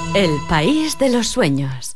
El país de los sueños.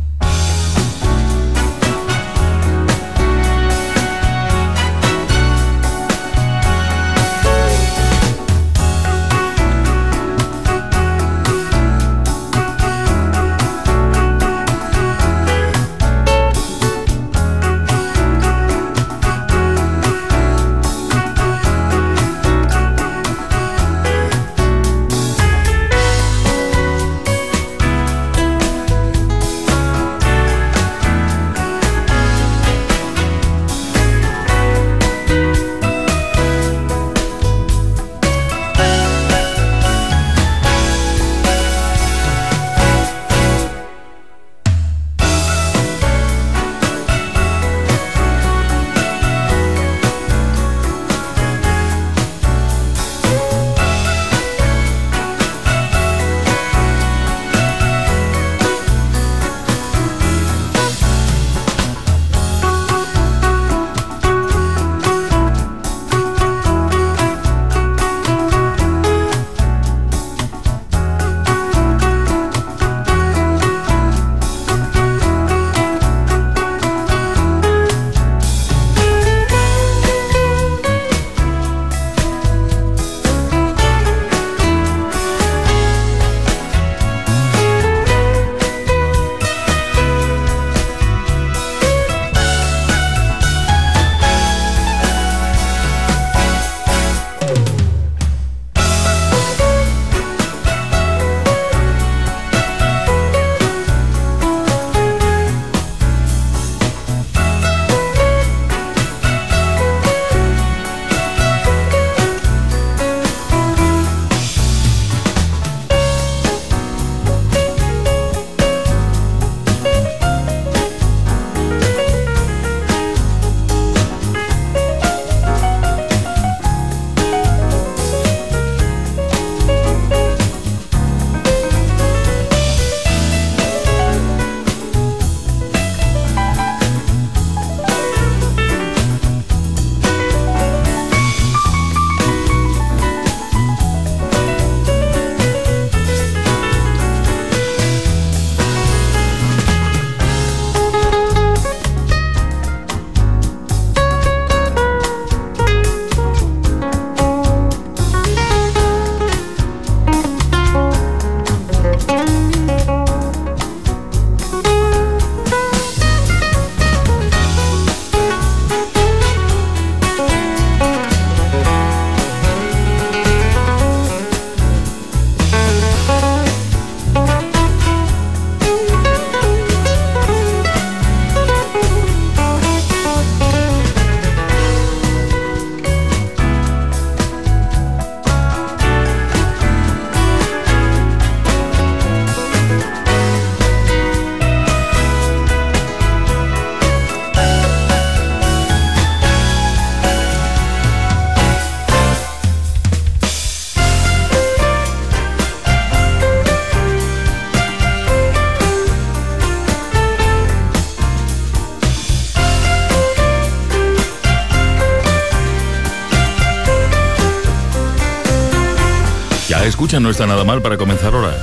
Escucha, no está nada mal para comenzar ahora.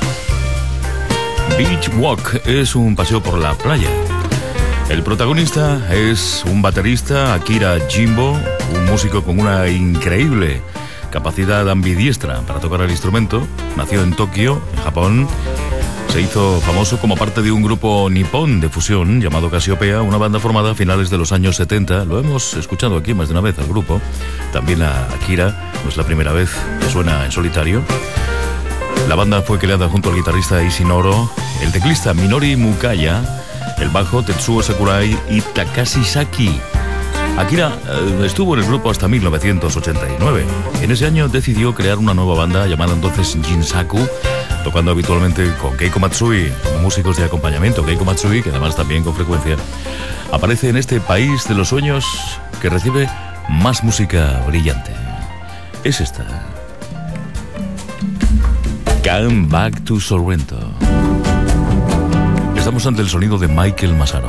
Beach Walk es un paseo por la playa. El protagonista es un baterista, Akira Jimbo, un músico con una increíble capacidad ambidiestra para tocar el instrumento. Nació en Tokio, en Japón. Se hizo famoso como parte de un grupo nipón de fusión llamado Casiopea, una banda formada a finales de los años 70. Lo hemos escuchado aquí más de una vez al grupo. También a Akira, no es la primera vez que suena en solitario. La banda fue creada junto al guitarrista Isinoro, el teclista Minori Mukaya, el bajo Tetsuo Sakurai y Takashi Saki. Akira estuvo en el grupo hasta 1989. En ese año decidió crear una nueva banda llamada entonces Jinsaku, tocando habitualmente con Keiko Matsui, músicos de acompañamiento. Keiko Matsui, que además también con frecuencia aparece en este país de los sueños que recibe más música brillante. Es esta. Come Back to Sorrento. Estamos ante el sonido de Michael Massaro.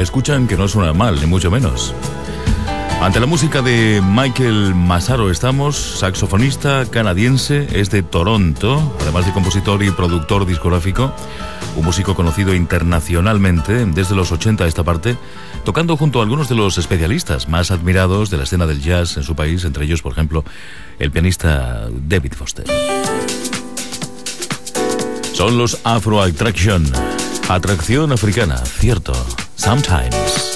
escuchan que no suena mal, ni mucho menos. Ante la música de Michael Massaro estamos, saxofonista canadiense, es de Toronto, además de compositor y productor discográfico, un músico conocido internacionalmente desde los 80 a esta parte, tocando junto a algunos de los especialistas más admirados de la escena del jazz en su país, entre ellos, por ejemplo, el pianista David Foster. Son los Afro Attraction, atracción africana, cierto, sometimes.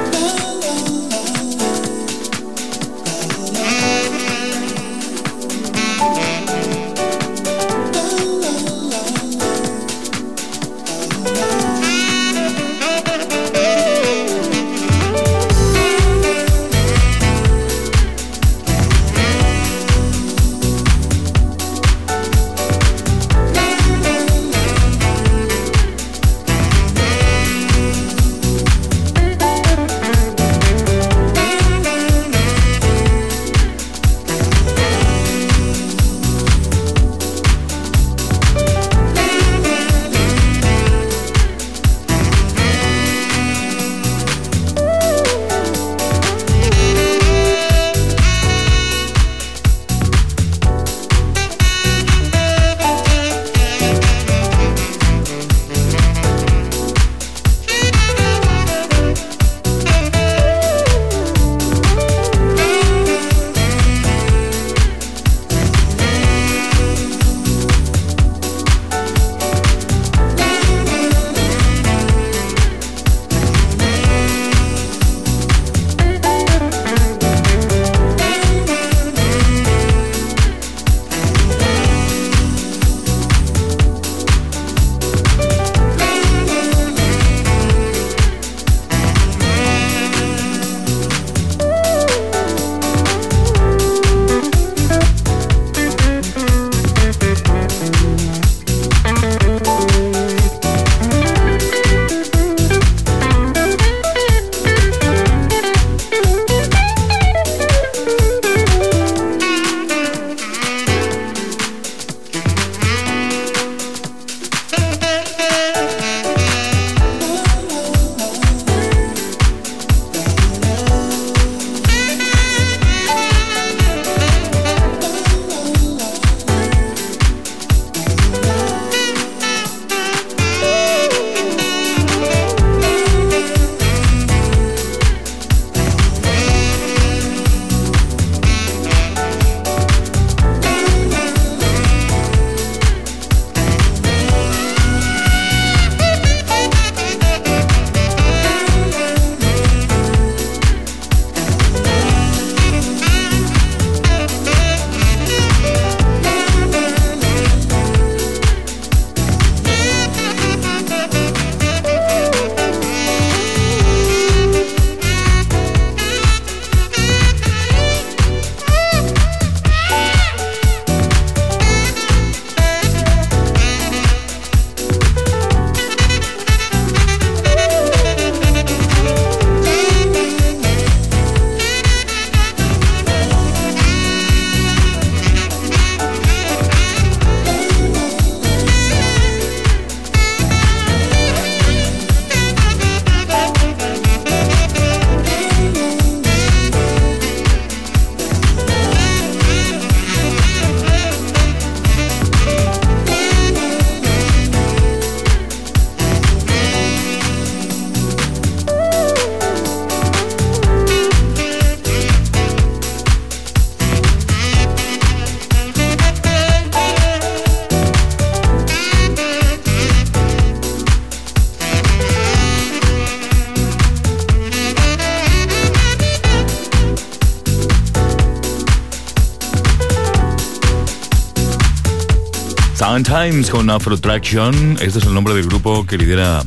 Sometimes con Afro Attraction. Este es el nombre del grupo que lidera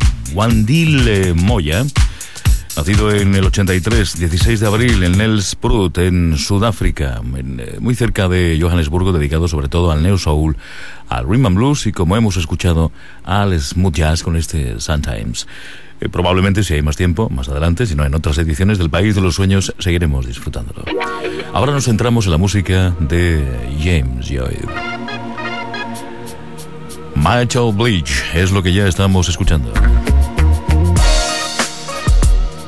Wandile Moya, nacido en el 83, 16 de abril, en Nelspruit, en Sudáfrica, muy cerca de Johannesburgo, dedicado sobre todo al neo soul, al rhythm and blues y, como hemos escuchado, al smooth jazz con este Sometimes. Probablemente, si hay más tiempo, más adelante, si no en otras ediciones del País de los Sueños, seguiremos disfrutándolo. Ahora nos centramos en la música de James Joy. Michael Bleach es lo que ya estamos escuchando.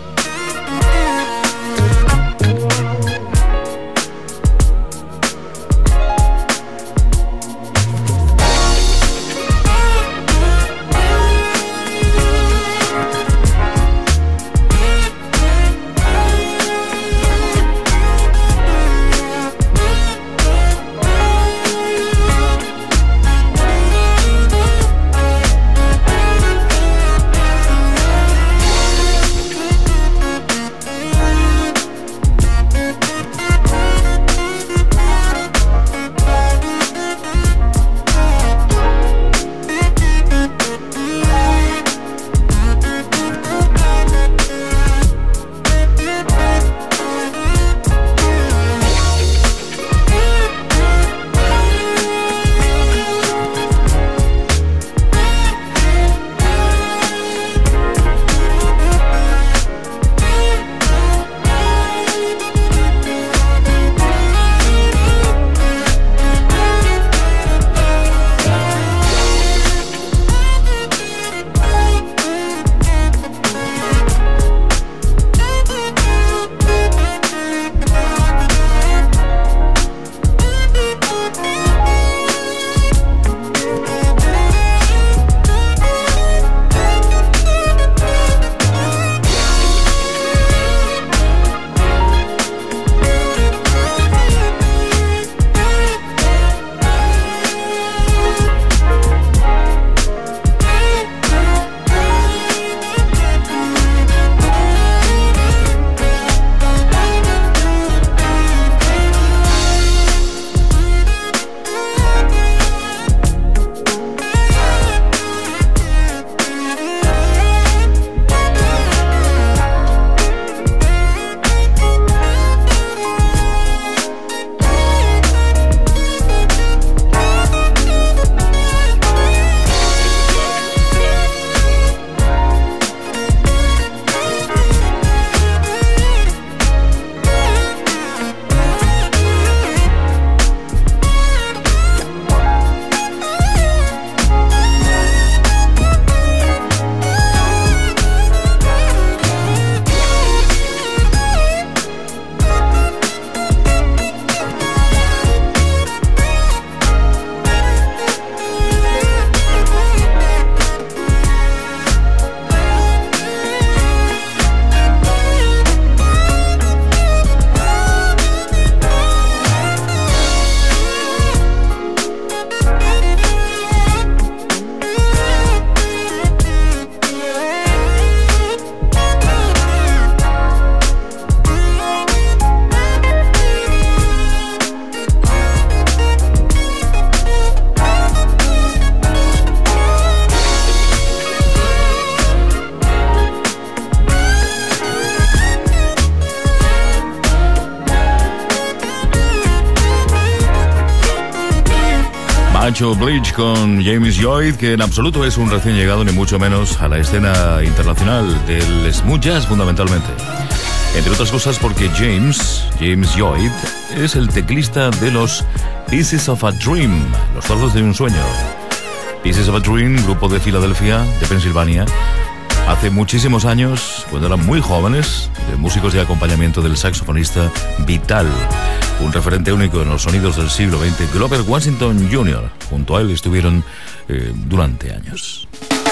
Nacho Bleach con James Lloyd, que en absoluto es un recién llegado, ni mucho menos a la escena internacional del smooth jazz fundamentalmente. Entre otras cosas porque James Lloyd es el teclista de los Pieces of a Dream, los trozos de un sueño. Pieces of a Dream, grupo de Filadelfia, de Pensilvania, hace muchísimos años, cuando eran muy jóvenes, músicos de acompañamiento del saxofonista Vital, un referente único en los sonidos del siglo XX. Grover Washington Jr., junto a él estuvieron durante años.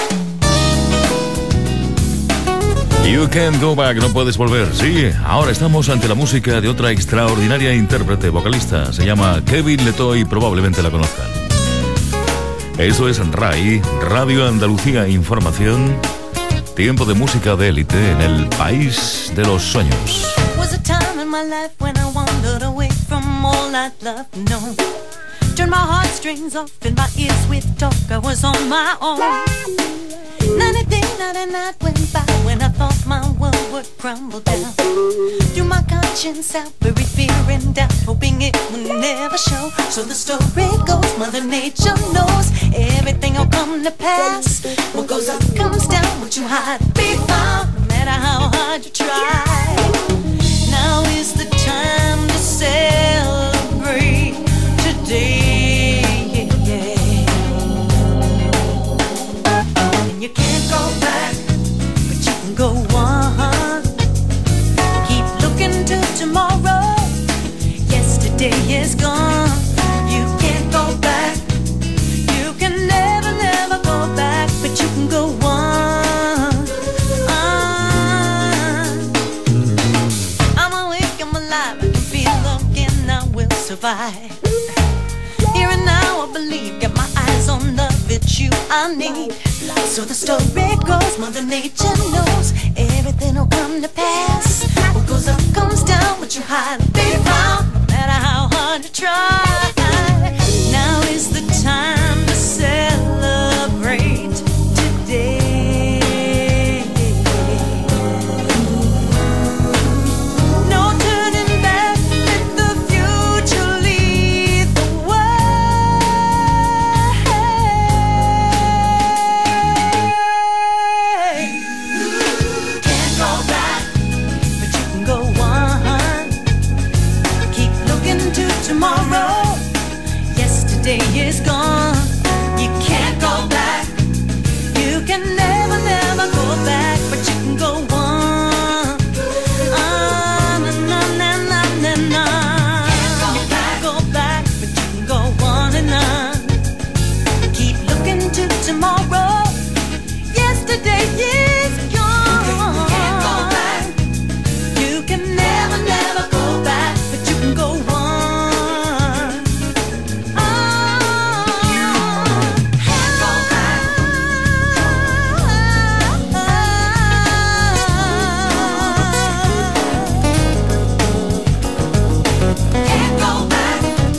You Can't Go Back, no puedes volver. Sí, ahora estamos ante la música de otra extraordinaria intérprete, vocalista. Se llama Kevin Leto y probablemente la conozcan. Eso es RAI, Radio Andalucía Información. Tiempo de música de élite en el país de los sueños. Turned my heartstrings off and my ears with talk. I was on my own. 93, 99 went by when I thought my world would crumble down. Threw my conscience out, buried fear and doubt, hoping it would never show. So the story goes, Mother Nature knows everything will come to pass. What goes up comes down, what you hide be found, no matter how hard you try. Now is the time to celebrate today. You can't go back, but you can go on. Keep looking to tomorrow. Yesterday is gone. You can't go back. You can never, never go back, but you can go on. I'm awake, I'm alive, I can feel again, I will survive. Here and now I believe, got my eyes on love, it's you I need. So the story goes, Mother Nature knows everything will come to pass. What goes up comes down, what you hide will be found, no matter how hard you try. Now is the time to celebrate today. No turning back, let the future lead the way. Can't go back, but you can go on. Keep looking to tomorrow. Yesterday is gone. You can't go back. You can never, never go back, but you can go on. On and on and on and on. You can't go back, but you can go on and on. Keep looking to tomorrow. Yesterday is gone. You can't go back. You can never, never go back, but you can go on. Can't go back. Can't go back.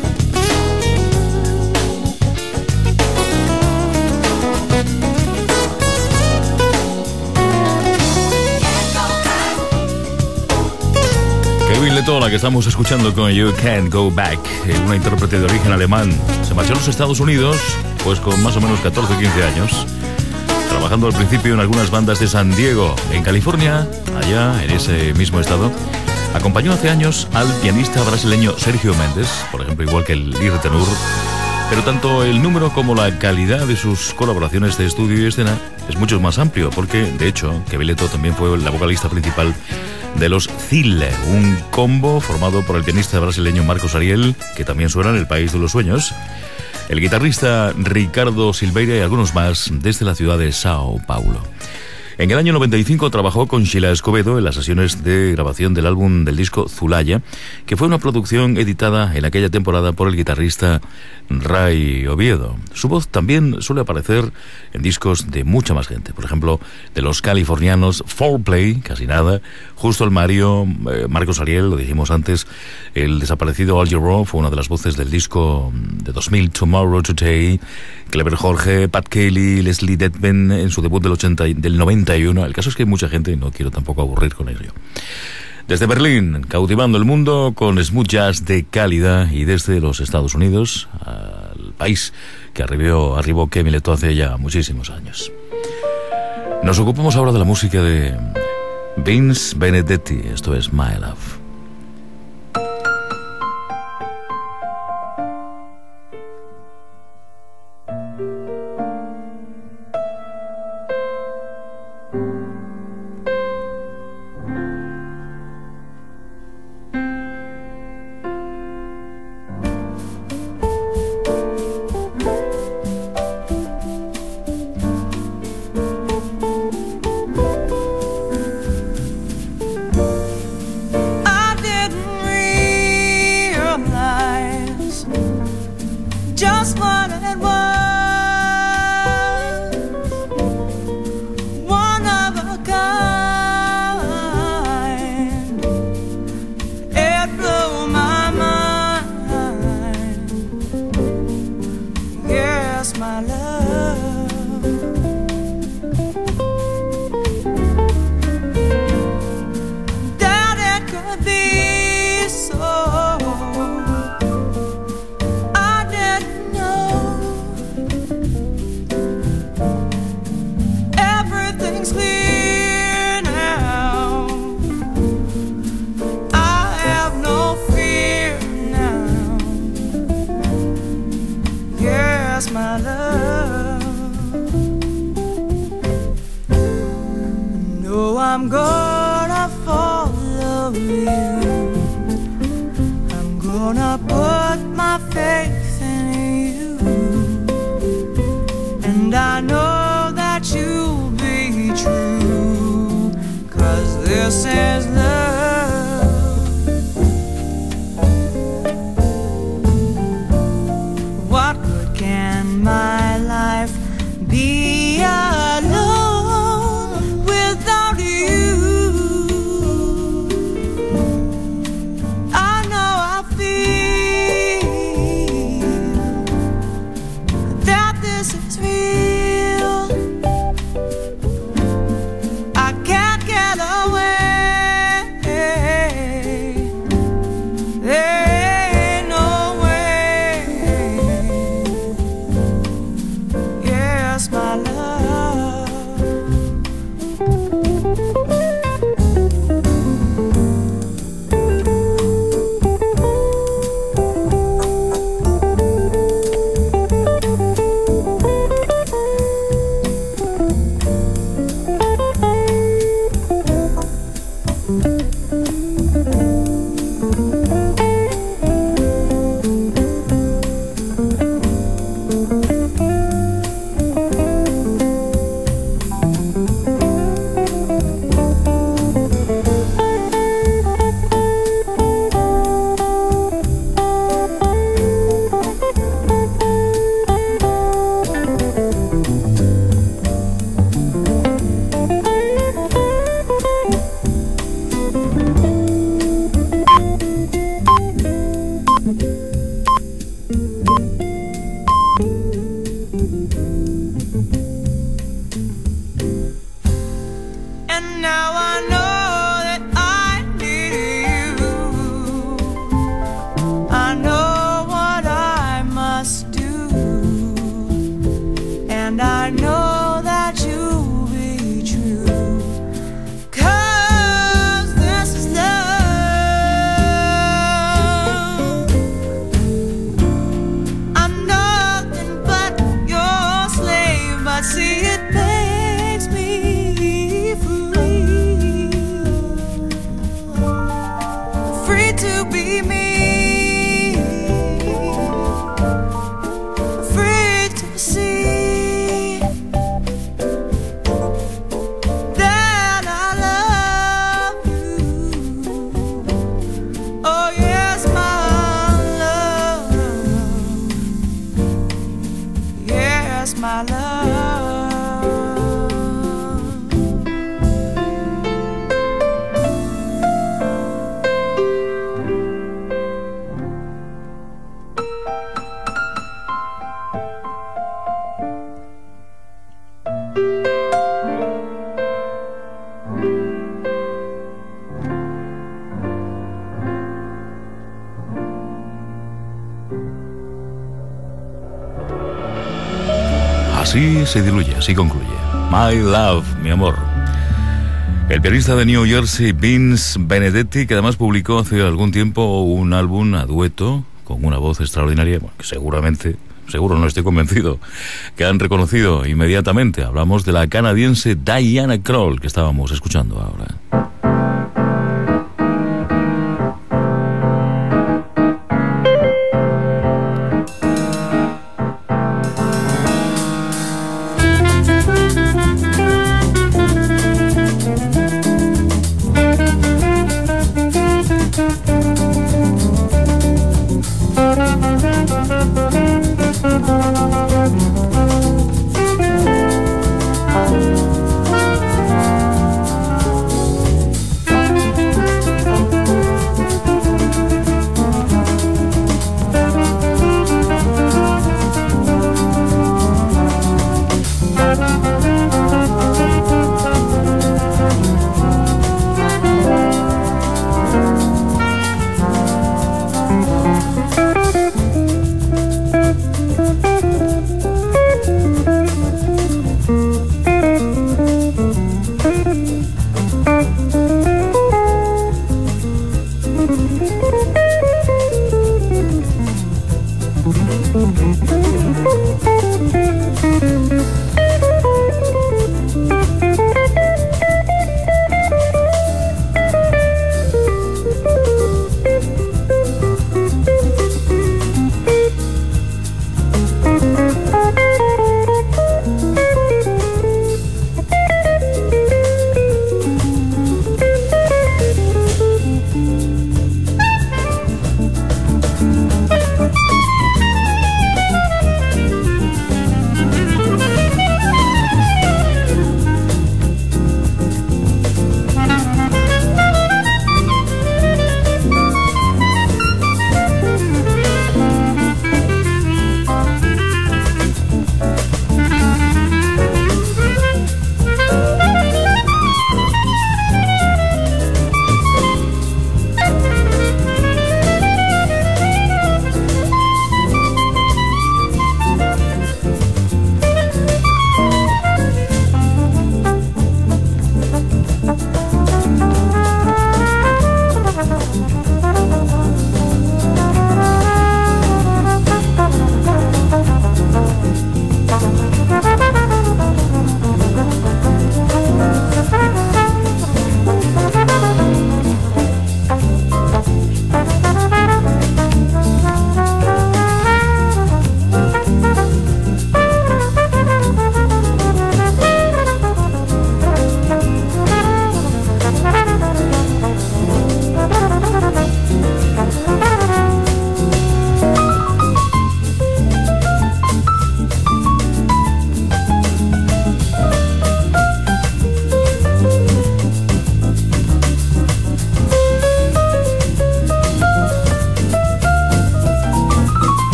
Kevin Leto, la que estamos escuchando con You Can't Go Back, una intérprete de origen alemán. Se marchó a los Estados Unidos, pues con más o menos 14 o 15 años, trabajando al principio en algunas bandas de San Diego, en California, allá en ese mismo estado. Acompañó hace años al pianista brasileño Sergio Mendes, por ejemplo, igual que el líder tenor. Pero tanto el número como la calidad de sus colaboraciones de estudio y escena es mucho más amplio, porque, de hecho, Kevin Leto también fue la vocalista principal de los Zille, un combo formado por el pianista brasileño Marcos Ariel, que también suena en el País de los Sueños, el guitarrista Ricardo Silveira y algunos más desde la ciudad de Sao Paulo. En el año 95 trabajó con Sheila Escobedo en las sesiones de grabación del álbum del disco Zulaya, que fue una producción editada en aquella temporada por el guitarrista Ray Oviedo. Su voz también suele aparecer en discos de mucha más gente, por ejemplo, de los californianos Foreplay, casi nada, Justo el Mario, Marcos Ariel, lo dijimos antes, el desaparecido Al Jarreau fue una de las voces del disco de 2000, Tomorrow Today, Clever Jorge, Pat Kelly, Leslie Detman en su debut del 91. El caso es que hay mucha gente y no quiero tampoco aburrir con ello. Desde Berlín, cautivando el mundo con smooth jazz de calidad, y desde los Estados Unidos al país que arribó Camille Letou hace ya muchísimos años. Nos ocupamos ahora de la música de Vince Benedetti. Esto es My Love. I'm gonna follow you. I'm gonna put my faith in you. And I know that you'll be true, 'cause this is love. What good can my life be alone without you? I know I feel that this is real. I can't get away. There ain't no way. Yes, my love. And now I know that I need you. I know what I must do, and I know that you'll be true, 'cause this is love. I'm nothing but your slave, but see it makes me free, free to be me, free to see that I love you. Oh yes, my love. Yes, my love. se diluye, así concluye. My Love, mi amor. El pianista de New Jersey, Vince Benedetti, que además publicó hace algún tiempo un álbum a dueto con una voz extraordinaria, bueno, que seguro no estoy convencido, que han reconocido inmediatamente. Hablamos de la canadiense Diana Krall, que estábamos escuchando ahora.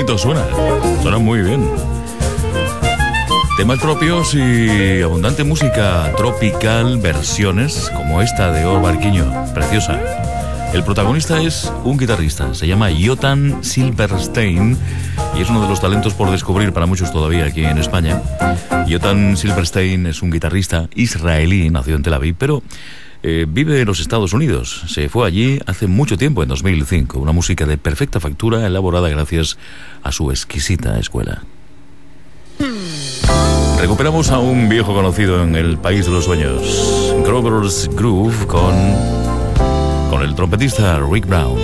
bonito suena muy bien. Temas propios y abundante música tropical, versiones como esta de Or Barquiño, preciosa. El protagonista es un guitarrista, se llama Jotan Silverstein y es uno de los talentos por descubrir para muchos todavía aquí en España. Jotan Silverstein es un guitarrista israelí, nació en Tel Aviv, pero vive en los Estados Unidos. Se fue allí hace mucho tiempo, en 2005. Una música de perfecta factura, elaborada gracias a su exquisita escuela. Recuperamos a un viejo conocido en el país de los sueños, Grover's Groove, con el trompetista Rick Brown.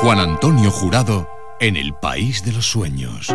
Juan Antonio Jurado en el País de los Sueños.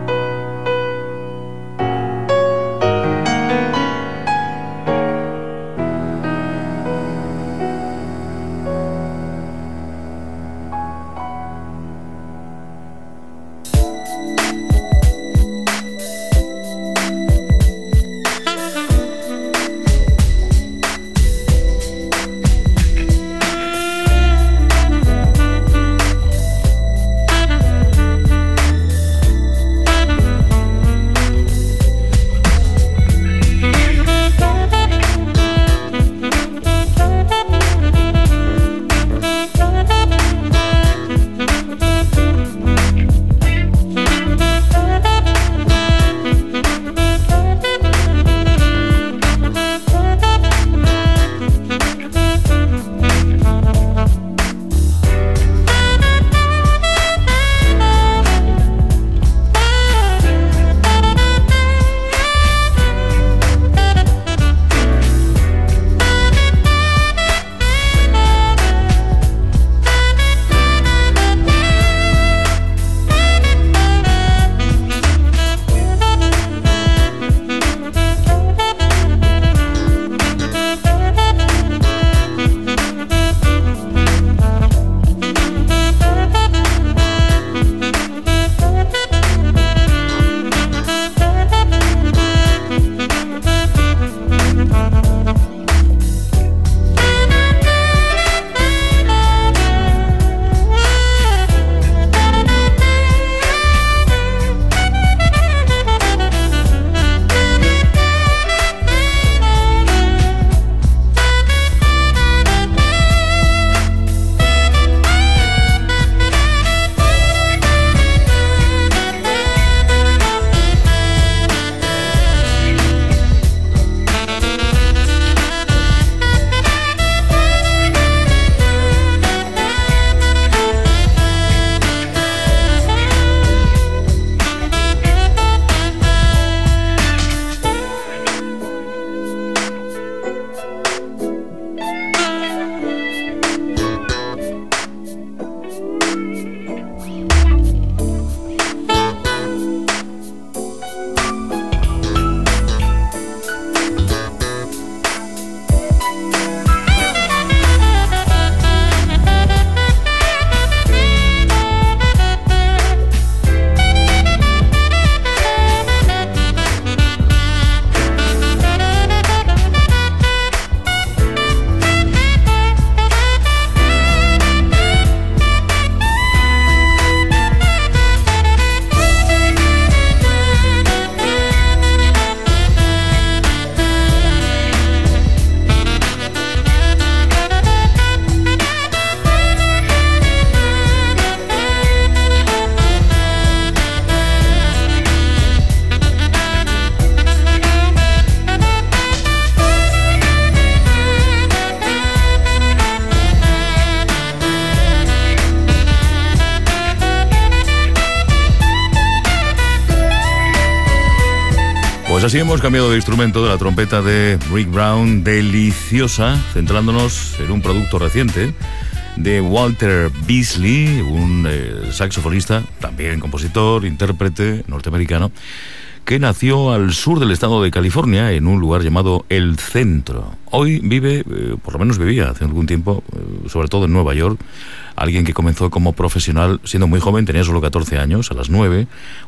Pues así hemos cambiado de instrumento, de la trompeta de Rick Brown, deliciosa, centrándonos en un producto reciente de Walter Beasley, un saxofonista, también compositor, intérprete norteamericano, que nació al sur del estado de California, en un lugar llamado El Centro. Hoy vive, por lo menos vivía hace algún tiempo, sobre todo en Nueva York. Alguien que comenzó como profesional siendo muy joven, tenía solo 14 años, a los 9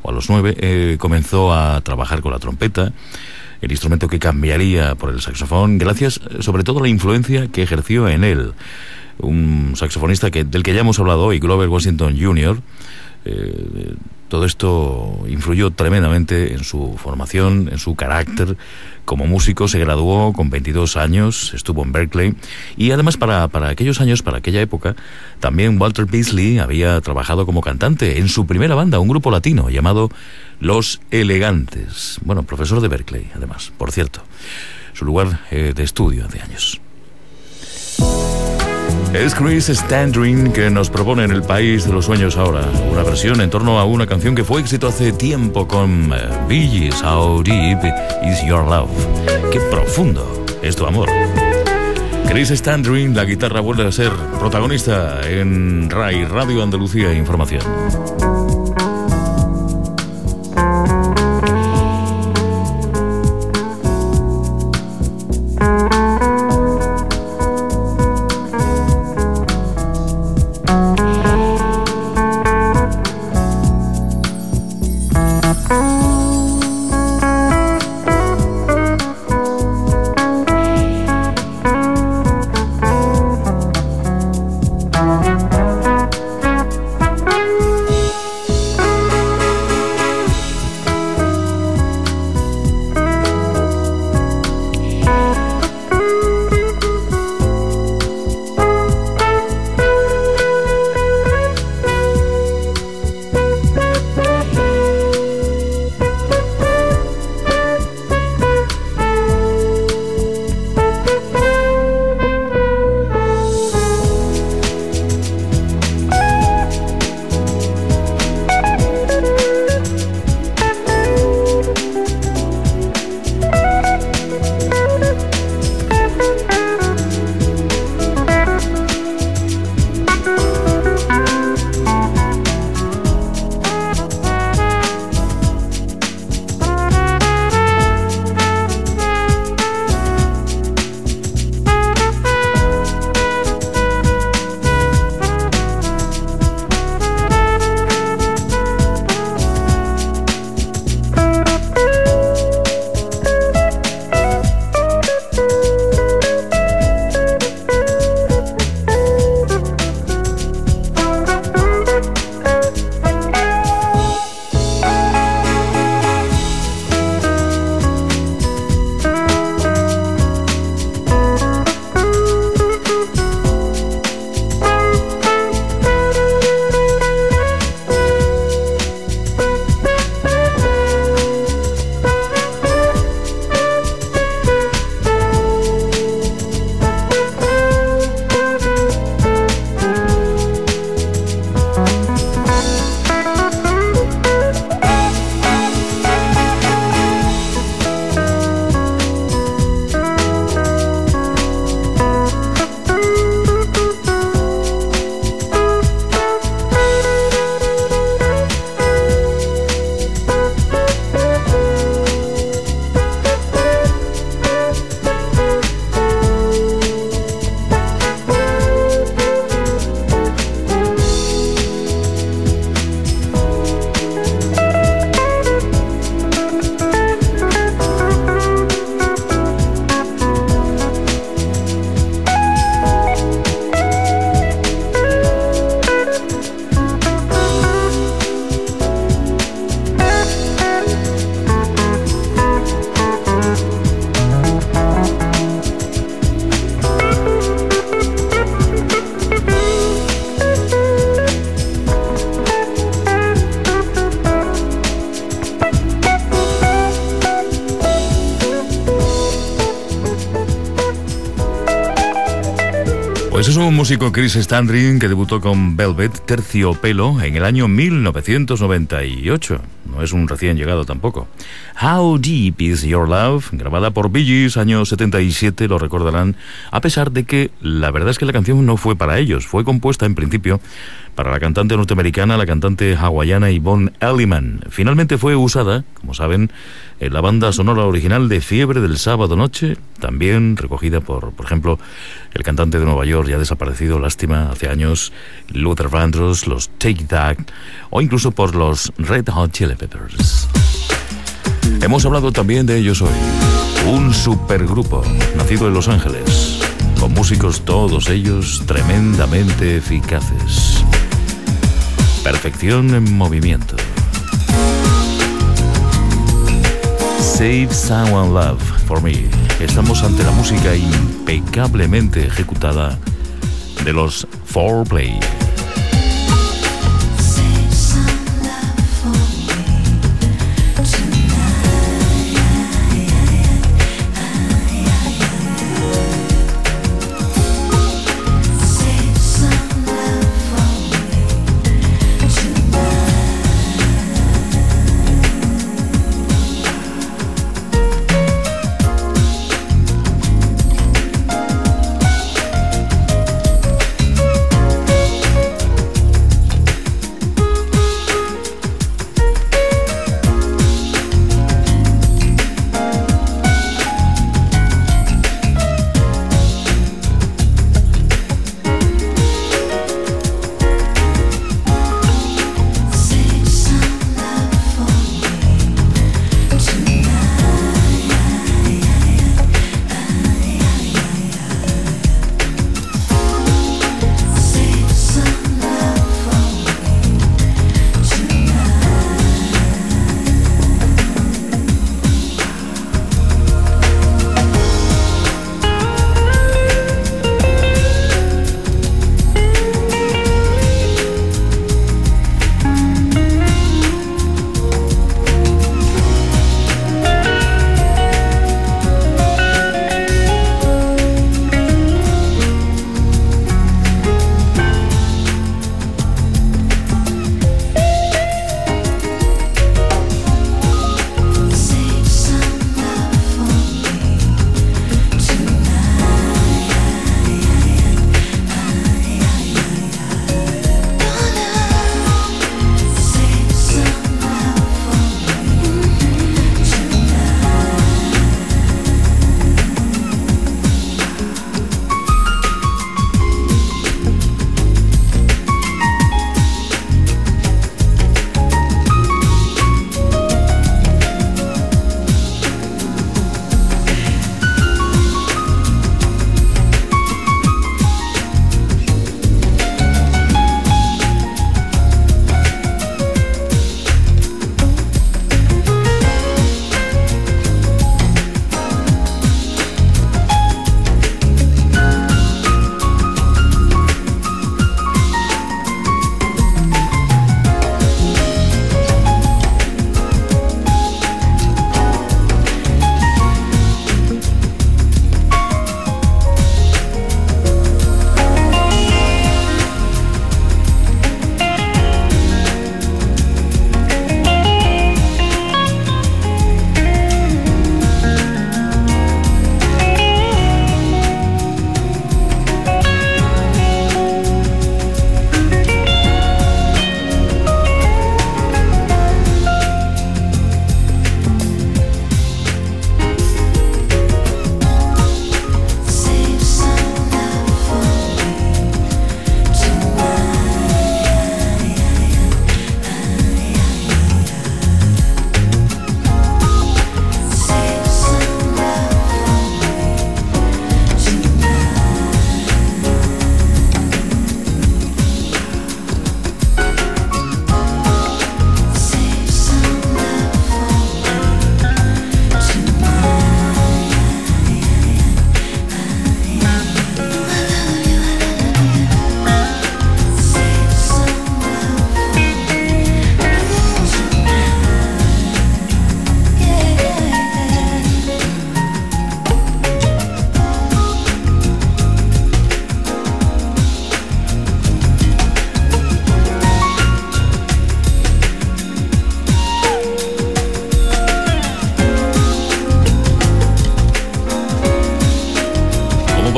comenzó a trabajar con la trompeta, el instrumento que cambiaría por el saxofón, gracias sobre todo a la influencia que ejerció en él un saxofonista del que ya hemos hablado hoy, Grover Washington Jr. Todo esto influyó tremendamente en su formación, en su carácter. Como músico se graduó con 22 años, estuvo en Berkeley, y además para aquellos años, para aquella época, también Walter Beasley había trabajado como cantante en su primera banda, un grupo latino llamado Los Elegantes. Bueno, profesor de Berkeley, además, por cierto, su lugar de estudio hace años. Es Chris Standring que nos propone en El País de los Sueños ahora una versión en torno a una canción que fue éxito hace tiempo con Bee Gees. How deep is your love? Qué profundo es tu amor. Chris Standring, la guitarra vuelve a ser protagonista en RAI, Radio Andalucía Información. Pues es un músico, Chris Standring, que debutó con Velvet, Terciopelo, en el año 1998. No es un recién llegado tampoco. How Deep Is Your Love, grabada por Bee Gees, año 77, lo recordarán, a pesar de que la verdad es que la canción no fue para ellos. Fue compuesta en principio para la cantante norteamericana, la cantante hawaiana Yvonne Elliman. Finalmente fue usada, como saben, en la banda sonora original de Fiebre del Sábado Noche, también recogida por ejemplo, el cantante de Nueva York, ya desaparecido, lástima, hace años, Luther Vandross, los Take That, o incluso por los Red Hot Chili Peppers. Hemos hablado también de ellos hoy. Un supergrupo nacido en Los Ángeles, con músicos todos ellos tremendamente eficaces. Perfección en movimiento. Save Someone Love for Me. Estamos ante la música impecablemente ejecutada de los 4Play.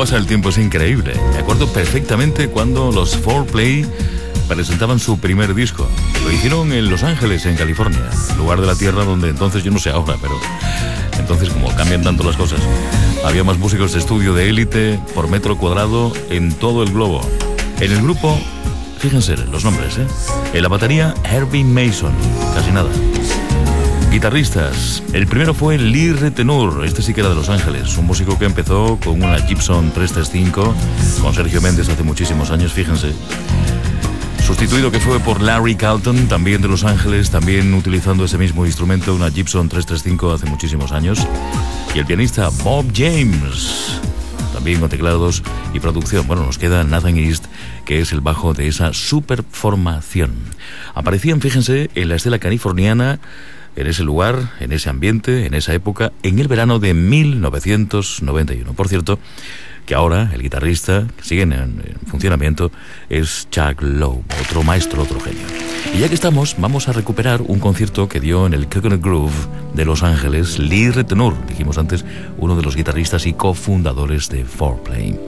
pasa el tiempo? Es increíble. Me acuerdo perfectamente cuando los 4Play presentaban su primer disco. Lo hicieron en Los Ángeles, en California, lugar de la tierra donde entonces, yo no sé ahora, pero entonces como cambian tanto las cosas, había más músicos de estudio de élite por metro cuadrado en todo el globo. En el grupo, fíjense los nombres, en la batería, Herbie Mason, casi nada. Guitarristas, el primero fue Lee Ritenour, este sí que era de Los Ángeles, un músico que empezó con una Gibson 335 con Sergio Méndez hace muchísimos años, fíjense. Sustituido que fue por Larry Carlton, también de Los Ángeles, también utilizando ese mismo instrumento, una Gibson 335 hace muchísimos años. Y el pianista Bob James, también con teclados y producción. Bueno, nos queda Nathan East, que es el bajo de esa superformación. Aparecían, fíjense, en la estela californiana, en ese lugar, en ese ambiente, en esa época, en el verano de 1991. Por cierto, que ahora el guitarrista, que sigue en funcionamiento, es Chuck Loeb, otro maestro, otro genio. Y ya que estamos, vamos a recuperar un concierto que dio en el Coconut Grove de Los Ángeles Lee Ritenour, dijimos antes, uno de los guitarristas y cofundadores de 4Play.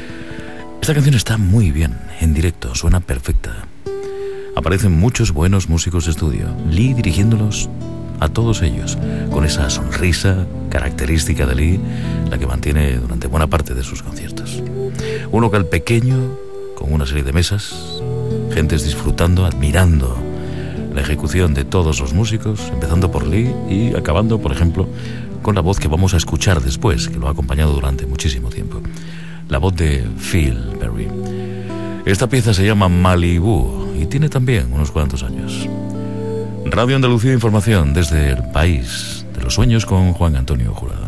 Esta canción está muy bien, en directo, suena perfecta. Aparecen muchos buenos músicos de estudio, Lee dirigiéndolos a todos ellos, con esa sonrisa característica de Lee, la que mantiene durante buena parte de sus conciertos. Un local pequeño, con una serie de mesas, gentes disfrutando, admirando la ejecución de todos los músicos, empezando por Lee y acabando, por ejemplo, con la voz que vamos a escuchar después, que lo ha acompañado durante muchísimo tiempo, la voz de Phil Berry. Esta pieza se llama Malibu y tiene también unos cuantos años. Radio Andalucía Información desde el País de los Sueños con Juan Antonio Jurado.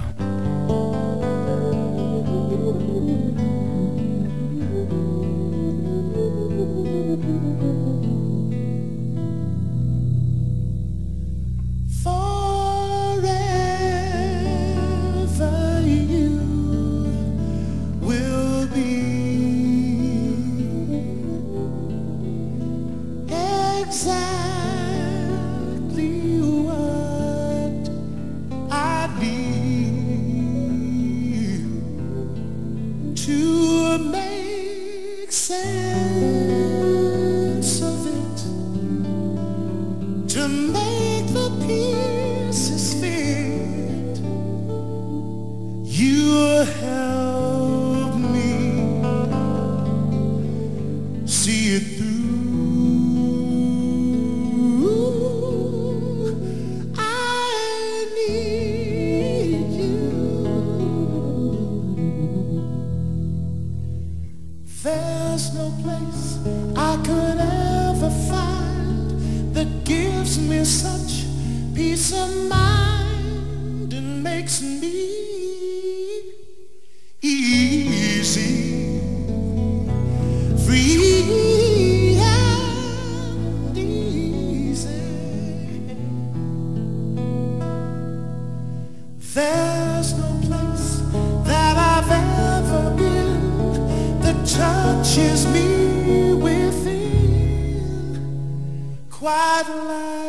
Touches me within, quite like